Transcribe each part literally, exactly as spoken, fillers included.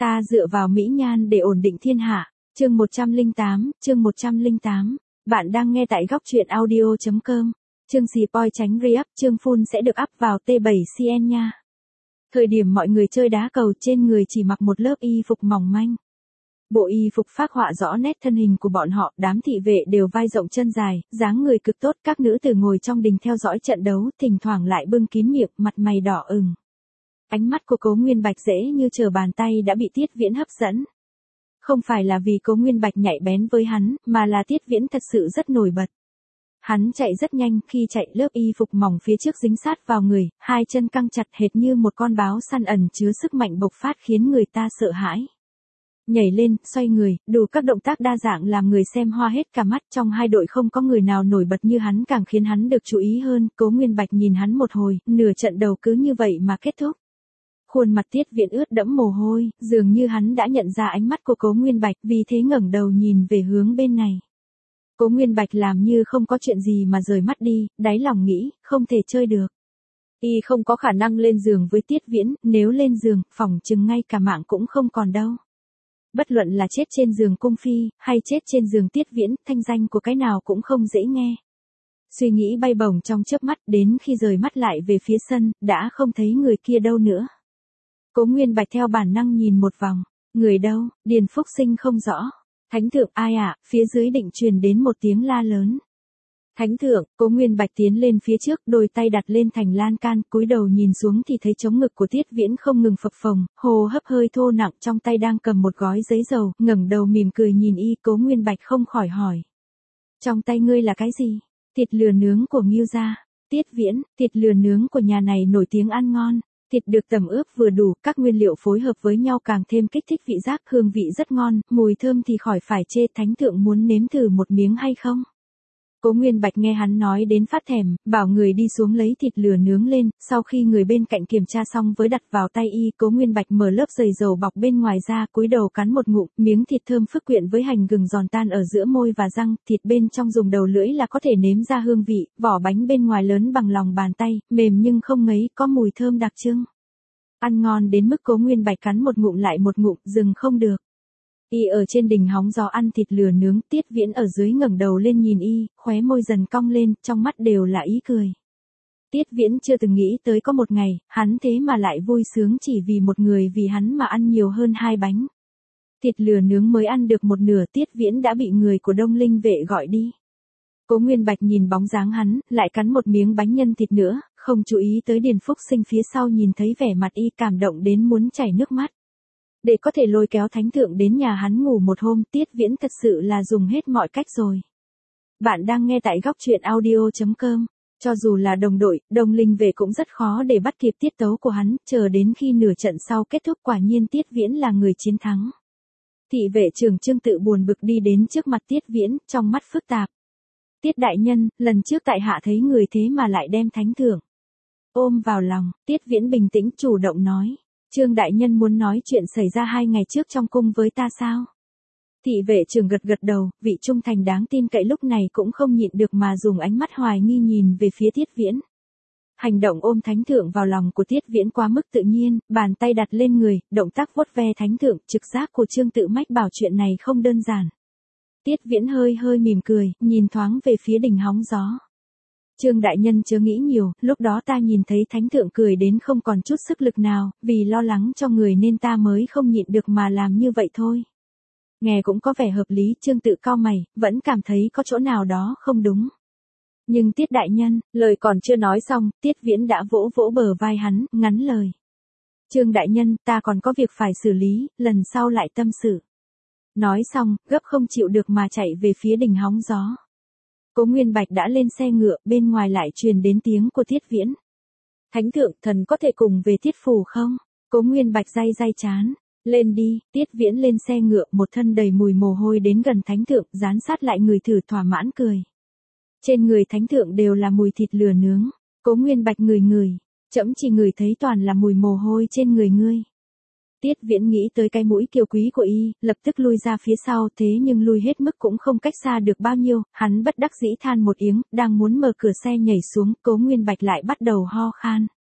Ta dựa vào mỹ nhan để ổn định thiên hạ. Chương một trăm lẻ tám, chương một trăm lẻ tám. Bạn đang nghe tại góc truyện audio chấm com. Chương Spoil tránh re-up, chương full sẽ được up vào T bảy C N nha. Thời điểm mọi người chơi đá cầu, trên người chỉ mặc một lớp y phục mỏng manh. Bộ y phục phác họa rõ nét thân hình của bọn họ, đám thị vệ đều vai rộng chân dài, dáng người cực tốt, các nữ tử ngồi trong đình theo dõi trận đấu, thỉnh thoảng lại bưng kín miệng, mặt mày đỏ ửng. Ánh mắt của Cố Nguyên Bạch dễ như trở bàn tay đã bị Tiết Viễn hấp dẫn. Không phải là vì Cố Nguyên Bạch nhạy bén với hắn, mà là Tiết Viễn thật sự rất nổi bật. Hắn chạy rất nhanh, khi chạy lớp y phục mỏng phía trước dính sát vào người, hai chân căng chặt hệt như một con báo săn ẩn chứa sức mạnh bộc phát khiến người ta sợ hãi. Nhảy lên, xoay người, đủ các động tác đa dạng làm người xem hoa hết cả mắt, trong hai đội không có người nào nổi bật như hắn càng khiến hắn được chú ý hơn. Cố Nguyên Bạch nhìn hắn một hồi, nửa trận đầu cứ như vậy mà kết thúc. Khuôn mặt Tiết Viễn ướt đẫm mồ hôi, dường như hắn đã nhận ra ánh mắt của Cố Nguyên Bạch, vì thế ngẩng đầu nhìn về hướng bên này. Cố Nguyên Bạch làm như không có chuyện gì mà rời mắt đi, đáy lòng nghĩ, không thể chơi được. Y không có khả năng lên giường với Tiết Viễn, nếu lên giường, phỏng chừng ngay cả mạng cũng không còn đâu. Bất luận là chết trên giường cung phi, hay chết trên giường Tiết Viễn, thanh danh của cái nào cũng không dễ nghe. Suy nghĩ bay bổng trong chớp mắt, đến khi rời mắt lại về phía sân, đã không thấy người kia đâu nữa. Cố Nguyên Bạch theo bản năng nhìn một vòng, người đâu, Điền Phúc Sinh không rõ. Thánh thượng, ai ạ? À? Phía dưới định truyền đến một tiếng la lớn. Thánh thượng, Cố Nguyên Bạch tiến lên phía trước, đôi tay đặt lên thành lan can, cúi đầu nhìn xuống thì thấy trống ngực của Tiết Viễn không ngừng phập phồng, hô hấp hơi thô nặng, trong tay đang cầm một gói giấy dầu, ngẩng đầu mỉm cười nhìn y. Cố Nguyên Bạch không khỏi hỏi. Trong tay ngươi là cái gì? Thịt lừa nướng của Ngưu gia. Tiết Viễn, thịt lừa nướng của nhà này nổi tiếng ăn ngon. Thịt được tẩm ướp vừa đủ, các nguyên liệu phối hợp với nhau càng thêm kích thích vị giác, hương vị rất ngon, mùi thơm thì khỏi phải chê. Thánh thượng muốn nếm thử một miếng hay không? Cố Nguyên Bạch nghe hắn nói đến phát thèm, bảo người đi xuống lấy thịt lừa nướng lên, sau khi người bên cạnh kiểm tra xong với đặt vào tay y. Cố Nguyên Bạch mở lớp dày dầu bọc bên ngoài ra, cúi đầu cắn một ngụm, miếng thịt thơm phức quyện với hành gừng giòn tan ở giữa môi và răng, thịt bên trong dùng đầu lưỡi là có thể nếm ra hương vị, vỏ bánh bên ngoài lớn bằng lòng bàn tay, mềm nhưng không ngấy, có mùi thơm đặc trưng. Ăn ngon đến mức Cố Nguyên Bạch cắn một ngụm lại một ngụm, dừng không được. Y ở trên đỉnh hóng gió ăn thịt lừa nướng, Tiết Viễn ở dưới ngẩng đầu lên nhìn y, khóe môi dần cong lên, trong mắt đều là ý cười. Tiết Viễn chưa từng nghĩ tới có một ngày, hắn thế mà lại vui sướng chỉ vì một người vì hắn mà ăn nhiều hơn hai bánh. Thịt lừa nướng mới ăn được một nửa, Tiết Viễn đã bị người của Đông Linh vệ gọi đi. Cố Nguyên Bạch nhìn bóng dáng hắn, lại cắn một miếng bánh nhân thịt nữa, không chú ý tới Điền Phúc Sinh phía sau nhìn thấy vẻ mặt y cảm động đến muốn chảy nước mắt. Để có thể lôi kéo thánh thượng đến nhà hắn ngủ một hôm, Tiết Viễn thật sự là dùng hết mọi cách rồi. Bạn đang nghe tại góc truyện audio chấm com. Cho dù là đồng đội, Đông Linh vệ cũng rất khó để bắt kịp tiết tấu của hắn, chờ đến khi nửa trận sau kết thúc quả nhiên Tiết Viễn là người chiến thắng. Thị vệ trưởng Trương tự buồn bực đi đến trước mặt Tiết Viễn, trong mắt phức tạp. Tiết đại nhân, lần trước tại hạ thấy người thế mà lại đem thánh thượng ôm vào lòng. Tiết Viễn bình tĩnh chủ động nói. Trương đại nhân muốn nói chuyện xảy ra hai ngày trước trong cung với ta sao? Thị vệ trưởng gật gật đầu, vị trung thành đáng tin cậy lúc này cũng không nhịn được mà dùng ánh mắt hoài nghi nhìn về phía Tiết Viễn. Hành động ôm thánh thượng vào lòng của Tiết Viễn quá mức tự nhiên, bàn tay đặt lên người, động tác vuốt ve thánh thượng, trực giác của Trương tự mách bảo chuyện này không đơn giản. Tiết Viễn hơi hơi mỉm cười, nhìn thoáng về phía đỉnh hóng gió. Trương đại nhân chớ nghĩ nhiều, lúc đó ta nhìn thấy thánh thượng cười đến không còn chút sức lực nào, vì lo lắng cho người nên ta mới không nhịn được mà làm như vậy thôi. Nghe cũng có vẻ hợp lý, Trương tự cau mày, vẫn cảm thấy có chỗ nào đó không đúng. Nhưng Tiết đại nhân, lời còn chưa nói xong, Tiết Viễn đã vỗ vỗ bờ vai hắn, ngắn lời. Trương đại nhân, ta còn có việc phải xử lý, lần sau lại tâm sự. Nói xong, gấp không chịu được mà chạy về phía đỉnh hóng gió. Cố Nguyên Bạch đã lên xe ngựa, bên ngoài lại truyền đến tiếng của Tiết Viễn. Thánh thượng, thần có thể cùng về Tiết phủ không? Cố Nguyên Bạch day day chán. Lên đi. Tiết Viễn lên xe ngựa, một thân đầy mùi mồ hôi đến gần thánh thượng, dán sát lại người thử thỏa mãn cười. Trên người thánh thượng đều là mùi thịt lừa nướng. Cố Nguyên Bạch ngửi ngửi, trẫm chỉ ngửi thấy toàn là mùi mồ hôi trên người ngươi. Tiết Viễn nghĩ tới cái mũi kiều quý của y, lập tức lui ra phía sau, thế nhưng lui hết mức cũng không cách xa được bao nhiêu, hắn bất đắc dĩ than một tiếng, đang muốn mở cửa xe nhảy xuống, Cố Nguyên Bạch lại bắt đầu ho khan.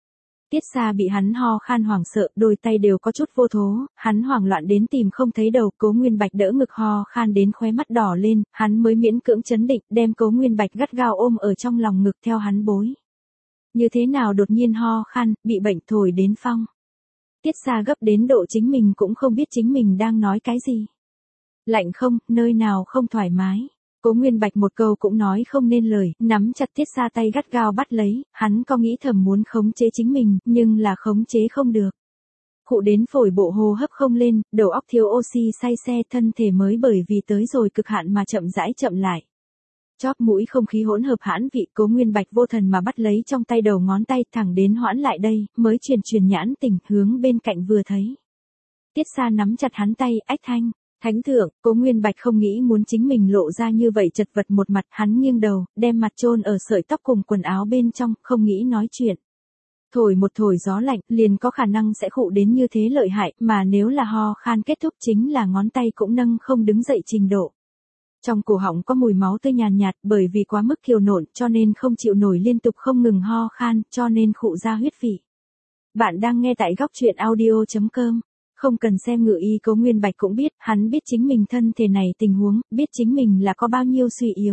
Tiết Sa bị hắn ho khan hoảng sợ, đôi tay đều có chút vô thố, hắn hoảng loạn đến tìm không thấy đầu, Cố Nguyên Bạch đỡ ngực ho khan đến khóe mắt đỏ lên, hắn mới miễn cưỡng chấn định, đem Cố Nguyên Bạch gắt gao ôm ở trong lòng ngực theo hắn bối. Như thế nào đột nhiên ho khan, bị bệnh thổi đến phong. Tiết Sa gấp đến độ chính mình cũng không biết chính mình đang nói cái gì. Lạnh không, nơi nào không thoải mái. Cố Nguyên Bạch một câu cũng nói không nên lời, nắm chặt Tiết Sa tay gắt gao bắt lấy, hắn có nghĩ thầm muốn khống chế chính mình, nhưng là khống chế không được. Khụ đến phổi bộ hô hấp không lên, đầu óc thiếu oxy say xe, thân thể mới bởi vì tới rồi cực hạn mà chậm rãi chậm lại. Chóp mũi không khí hỗn hợp hãn vị, Cố Nguyên Bạch vô thần mà bắt lấy trong tay đầu ngón tay, thẳng đến hoãn lại đây, mới truyền truyền nhãn tỉnh, hướng bên cạnh vừa thấy. Tiết Sa nắm chặt hắn tay, ách thanh. Thánh thượng, Cố Nguyên Bạch không nghĩ muốn chính mình lộ ra như vậy chật vật một mặt, hắn nghiêng đầu, đem mặt chôn ở sợi tóc cùng quần áo bên trong, không nghĩ nói chuyện. Thổi một thổi gió lạnh, liền có khả năng sẽ khụ đến như thế lợi hại, mà nếu là ho khan kết thúc chính là ngón tay cũng nâng không đứng dậy trình độ. Trong cổ họng có mùi máu tươi nhàn nhạt, bởi vì quá mức kiều nộn cho nên không chịu nổi liên tục không ngừng ho khan, cho nên khụ ra huyết vị. Bạn đang nghe tại góc truyện audio chấm com. Không cần xem ngự y, Cố Nguyên Bạch cũng biết, hắn biết chính mình thân thể này tình huống, biết chính mình là có bao nhiêu suy yếu.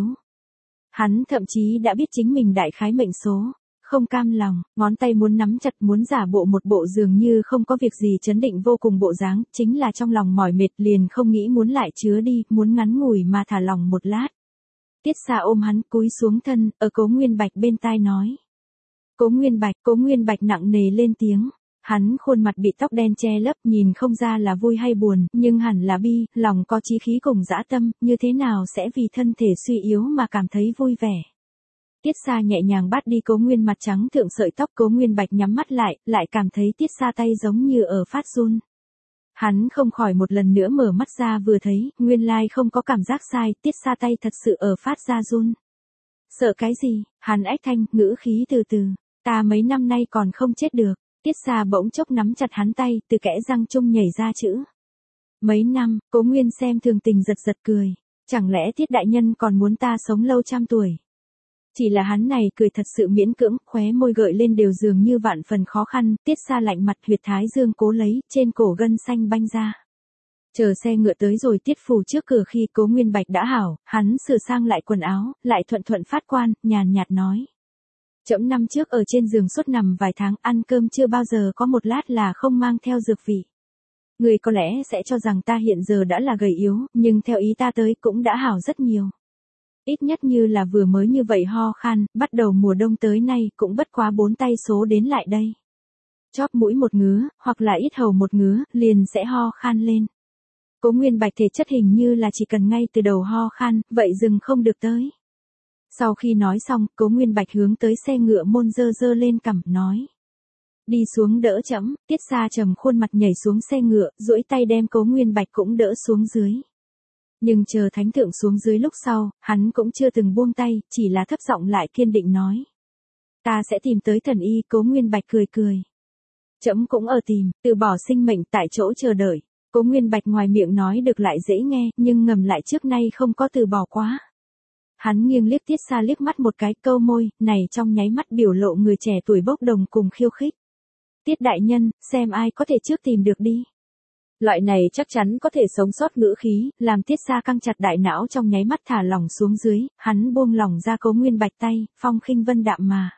Hắn thậm chí đã biết chính mình đại khái mệnh số, không cam lòng, ngón tay muốn nắm chặt, muốn giả bộ một bộ dường như không có việc gì chấn định vô cùng bộ dáng, chính là trong lòng mỏi mệt liền không nghĩ muốn lại chứa đi, muốn ngắn ngủi mà thả lòng một lát. Tiết Sa ôm hắn cúi xuống thân, ở Cố Nguyên Bạch bên tai nói. Cố Nguyên Bạch, Cố Nguyên Bạch nặng nề lên tiếng. Hắn khuôn mặt bị tóc đen che lấp, nhìn không ra là vui hay buồn, nhưng hẳn là bi, lòng có chí khí cùng dã tâm, như thế nào sẽ vì thân thể suy yếu mà cảm thấy vui vẻ. Tiết Sa nhẹ nhàng bắt đi Cố Nguyên mặt trắng thượng sợi tóc, Cố Nguyên Bạch nhắm mắt lại, lại cảm thấy Tiết Sa tay giống như ở phát run. Hắn không khỏi một lần nữa mở mắt ra vừa thấy, nguyên lai không có cảm giác sai, Tiết Sa tay thật sự ở phát ra run. Sợ cái gì? Hắn ách thanh, ngữ khí từ từ, ta mấy năm nay còn không chết được. Tiết Sa bỗng chốc nắm chặt hắn tay, từ kẽ răng chung nhảy ra chữ. Mấy năm, Cố Nguyên xem thường tình giật giật cười. Chẳng lẽ Tiết đại nhân còn muốn ta sống lâu trăm tuổi? Chỉ là hắn này cười thật sự miễn cưỡng, khóe môi gợi lên đều dường như vạn phần khó khăn, Tiết Sa lạnh mặt, huyệt thái dương cố lấy, trên cổ gân xanh banh ra. Chờ xe ngựa tới rồi Tiết phủ trước cửa khi Cố Nguyên Bạch đã hảo, hắn sửa sang lại quần áo, lại thuận thuận phát quan, nhàn nhạt nói. Trẫm năm trước ở trên giường suốt nằm vài tháng, ăn cơm chưa bao giờ có một lát là không mang theo dược vị. Người có lẽ sẽ cho rằng ta hiện giờ đã là gầy yếu, nhưng theo ý ta tới cũng đã hảo rất nhiều. Ít nhất như là vừa mới như vậy ho khan, bắt đầu mùa đông tới nay cũng bất quá bốn tay số đến lại đây. Chóp mũi một ngứa, hoặc là ít hầu một ngứa, liền sẽ ho khan lên. Cố Nguyên Bạch thể chất hình như là chỉ cần ngay từ đầu ho khan, vậy dừng không được tới. Sau khi nói xong, Cố Nguyên Bạch hướng tới xe ngựa môn dơ dơ lên cằm, nói. Đi xuống đỡ trẫm. Tiết Sa trầm khuôn mặt nhảy xuống xe ngựa, duỗi tay đem Cố Nguyên Bạch cũng đỡ xuống dưới. Nhưng chờ thánh thượng xuống dưới lúc sau, hắn cũng chưa từng buông tay, chỉ là thấp giọng lại kiên định nói. Ta sẽ tìm tới thần y. Cố Nguyên Bạch cười cười. Trẫm cũng ở tìm, từ bỏ sinh mệnh tại chỗ chờ đợi. Cố Nguyên Bạch ngoài miệng nói được lại dễ nghe, nhưng ngầm lại trước nay không có từ bỏ quá. Hắn nghiêng liếc Tiết Sa liếc mắt một cái, câu môi, này trong nháy mắt biểu lộ người trẻ tuổi bốc đồng cùng khiêu khích. Tiết đại nhân, xem ai có thể trước tìm được đi. Loại này chắc chắn có thể sống sót ngữ khí, làm Tiết Sa căng chặt đại não trong nháy mắt thả lỏng xuống dưới, hắn buông lỏng ra Cố Nguyên Bạch tay, phong khinh vân đạm mà.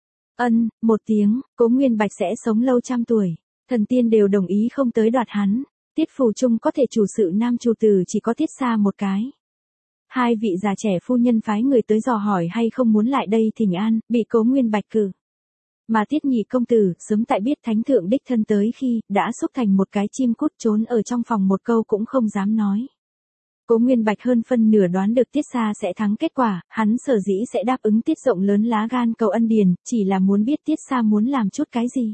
Ân, một tiếng, Cố Nguyên Bạch sẽ sống lâu trăm tuổi. Thần tiên đều đồng ý không tới đoạt hắn. Tiết phủ chung có thể chủ sự nam chủ tử chỉ có Tiết Sa một cái. Hai vị già trẻ phu nhân phái người tới dò hỏi hay không muốn lại đây thỉnh an, bị Cố Nguyên Bạch cử. Mà Tiết nhị công tử, sớm tại biết thánh thượng đích thân tới khi, đã xúc thành một cái chim cút trốn ở trong phòng một câu cũng không dám nói. Cố Nguyên Bạch hơn phân nửa đoán được Tiết Sa sẽ thắng kết quả, hắn sở dĩ sẽ đáp ứng Tiết rộng lớn lá gan cầu ân điền, chỉ là muốn biết Tiết Sa muốn làm chút cái gì.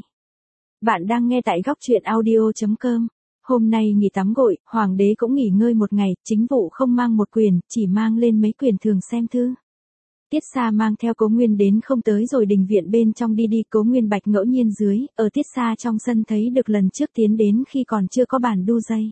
Bạn đang nghe tại góc truyện audio chấm com. Hôm nay nghỉ tắm gội, hoàng đế cũng nghỉ ngơi một ngày, chính vụ không mang một quyền, chỉ mang lên mấy quyền thường xem thư. Tiết Sa mang theo Cố Nguyên đến không tới rồi đình viện bên trong đi đi, Cố Nguyên Bạch ngẫu nhiên dưới, ở Tiết Sa trong sân thấy được lần trước tiến đến khi còn chưa có bàn đu dây.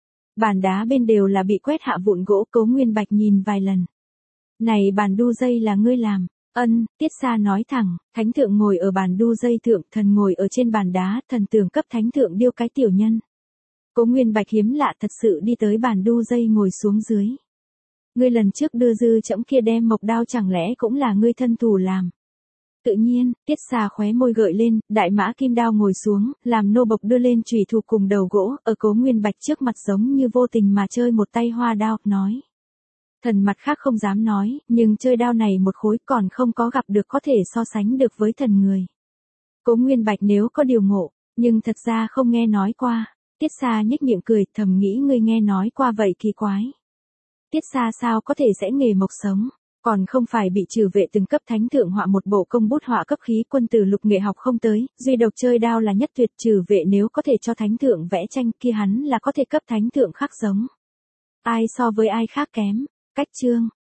Bàn đá bên đều là bị quét hạ vụn gỗ, Cố Nguyên Bạch nhìn vài lần. Này bàn đu dây là ngươi làm, Ân, Tiết Xa nói thẳng, thánh thượng ngồi ở bàn đu dây thượng, thần ngồi ở trên bàn đá, thần tưởng cấp thánh thượng điêu cái tiểu nhân. Cố Nguyên Bạch hiếm lạ thật sự đi tới bàn đu dây ngồi xuống dưới. Ngươi lần trước đưa dư trẫm kia đem mộc đao chẳng lẽ cũng là ngươi thân thủ làm. Tự nhiên, Tiết Xa khóe môi gợi lên, đại mã kim đao ngồi xuống, làm nô bộc đưa lên chùy thủ cùng đầu gỗ, ở Cố Nguyên Bạch trước mặt giống như vô tình mà chơi một tay hoa đao, nói. Thần mặt khác không dám nói, nhưng chơi đao này một khối còn không có gặp được có thể so sánh được với thần người. Cố Nguyên Bạch nếu có điều ngộ, nhưng thật ra không nghe nói qua. Tiết Xa nhếch miệng cười, thầm nghĩ ngươi nghe nói qua vậy kỳ quái. Tiết Xa sao có thể sẽ nghề mộc sống, còn không phải bị trừ vệ từng cấp thánh thượng họa một bộ công bút họa cấp khí quân tử lục nghệ học không tới, duy độc chơi đao là nhất tuyệt, trừ vệ nếu có thể cho thánh thượng vẽ tranh kia hắn là có thể cấp thánh thượng khắc giống. Ai so với ai khác kém, cách chương.